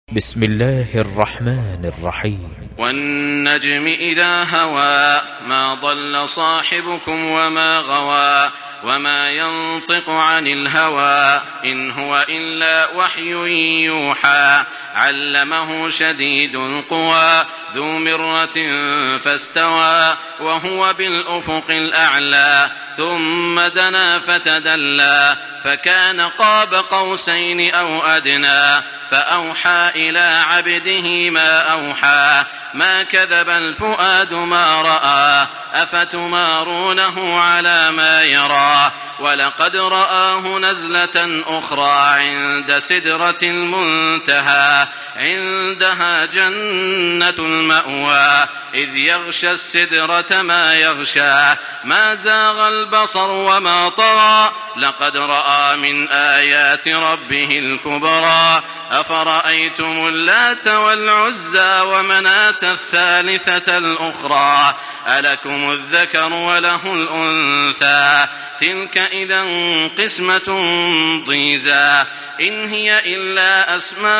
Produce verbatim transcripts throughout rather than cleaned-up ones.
بسم الله الرحمن الرحيم. والنجم إذا هوى ما ضل صاحبكم وما غوى وما ينطق عن الهوى إن هو إلا وحي يوحى علمه شديد القوى ذو مرة فاستوى وهو بالأفق الأعلى ثم دنا فتدلى فكان قاب قوسين أو أدنى فأوحى إلى عبده ما أوحى ما كذب الفؤاد ما رأى أفتمارونه على ما يرى ولقد رآه نزلة أخرى عند سدرة المنتهى عندها جنة المأوى إذ يغشى السدرة ما يغشى ما زاغ البصر وما طغى لقد رأى من آيات ربه الكبرى أفرأيتم اللات والعزى ومناة الثالثة الأخرى ألكم الذكر وله الأنثى تلك إذا قسمة ضيزى إن هي إلا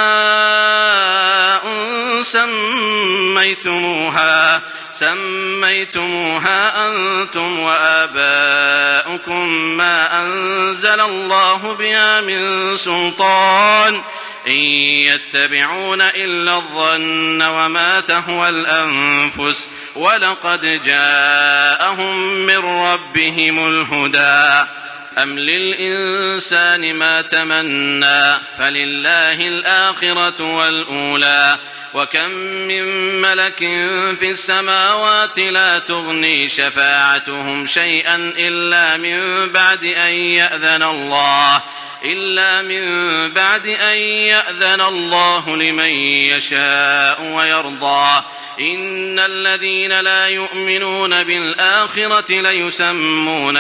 أسماء سميتموها سميتموها أنتم وآباؤكم ما أنزل الله بها من سلطان إن يتبعون إلا الظن وما تهوى الأنفس ولقد جاءهم من ربهم الهدى أم للإنسان ما تمنى فلله الآخرة والأولى وكم من ملك في السماوات لا تغني شفاعتهم شيئا إلا من بعد أن يأذن الله إلا من بعد أن يأذن الله لمن يشاء ويرضى إن الذين لا يؤمنون بالآخرة ليسمون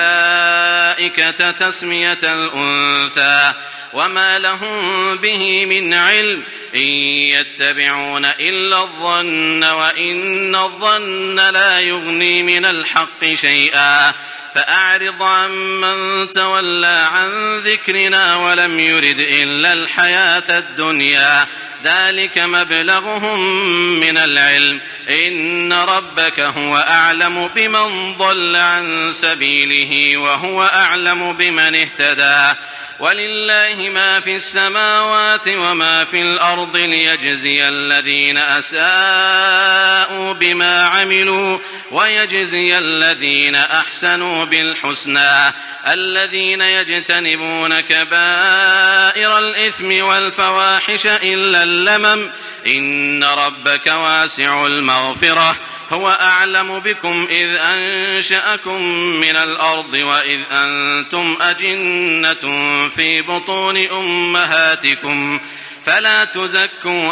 الملائكة تسمية الأنثى وما لهم به من علم إن يتبعون إلا الظن وإن الظن لا يغني من الحق شيئا فأعرض عن من تولى عن ذكرنا ولم يرد إلا الحياة الدنيا ذلك مبلغهم من العلم إن ربك هو أعلم بمن ضل عن سبيله وهو أعلم بمن اهتدى ولله ما في السماوات وما في الأرض ليجزي الذين أساءوا بما عملوا ويجزي الذين أحسنوا بالحسنى الذين يجتنبون كبائر الإثم والفواحش إلا اللمم إن ربك واسع المغفرة هو أعلم بكم إذ أنشأكم من الأرض وإذ أنتم أجنة في بطون أمهاتكم فلا تزكوا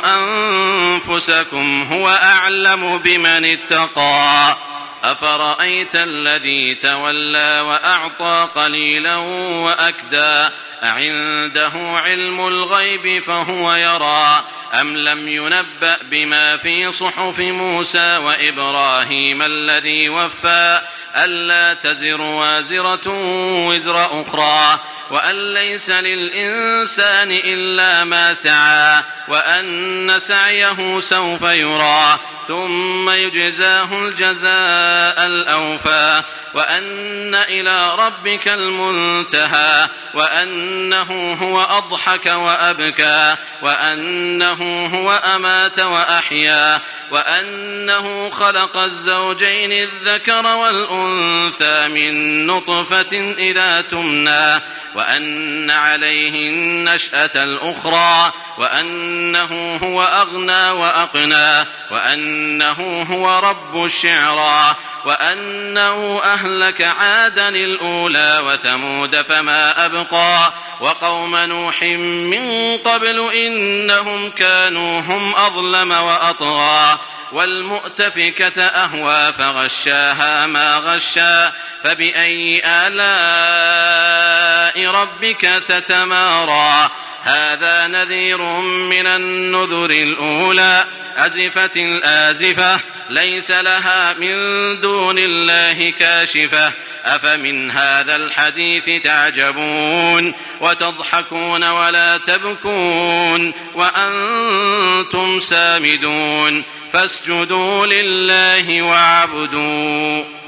أنفسكم هو أعلم بمن اتقى أفرأيت الذي تولى وأعطى قليلا وأكدى أعنده علم الغيب فهو يرى أم لم ينبأ بما في صحف موسى وإبراهيم الذي وفى ألا تزر وازرة وزر أخرى وأن ليس للإنسان إلا ما سعى وأن سعيه سوف يرى ثم يجزاه الجزاء الأوفى وأن إلى ربك المنتهى وأنه هو أضحك وأبكى وأنه هو أمات وأحيا وأنه خلق الزوجين الذكر والأنثى من نطفة إذا تمنى وأن عليه النشأة الأخرى وأنه هو أغنى وأقنى وأنه هو رب الشعرى وأنه أهلك عادا الأولى وثمود فما أبقى وقوم نوح من قبل إنهم كانوا هم أظلم وأطغى والمؤتفكة أهوى فغشاها ما غشا فبأي آلاء ربك تتمارى هذا نذير من النذر الأولى أزفت الآزفة ليس لها من دون الله كاشفة أفمن هذا الحديث تعجبون وتضحكون ولا تبكون وأنتم سامدون فاسجدوا لله واعبدوا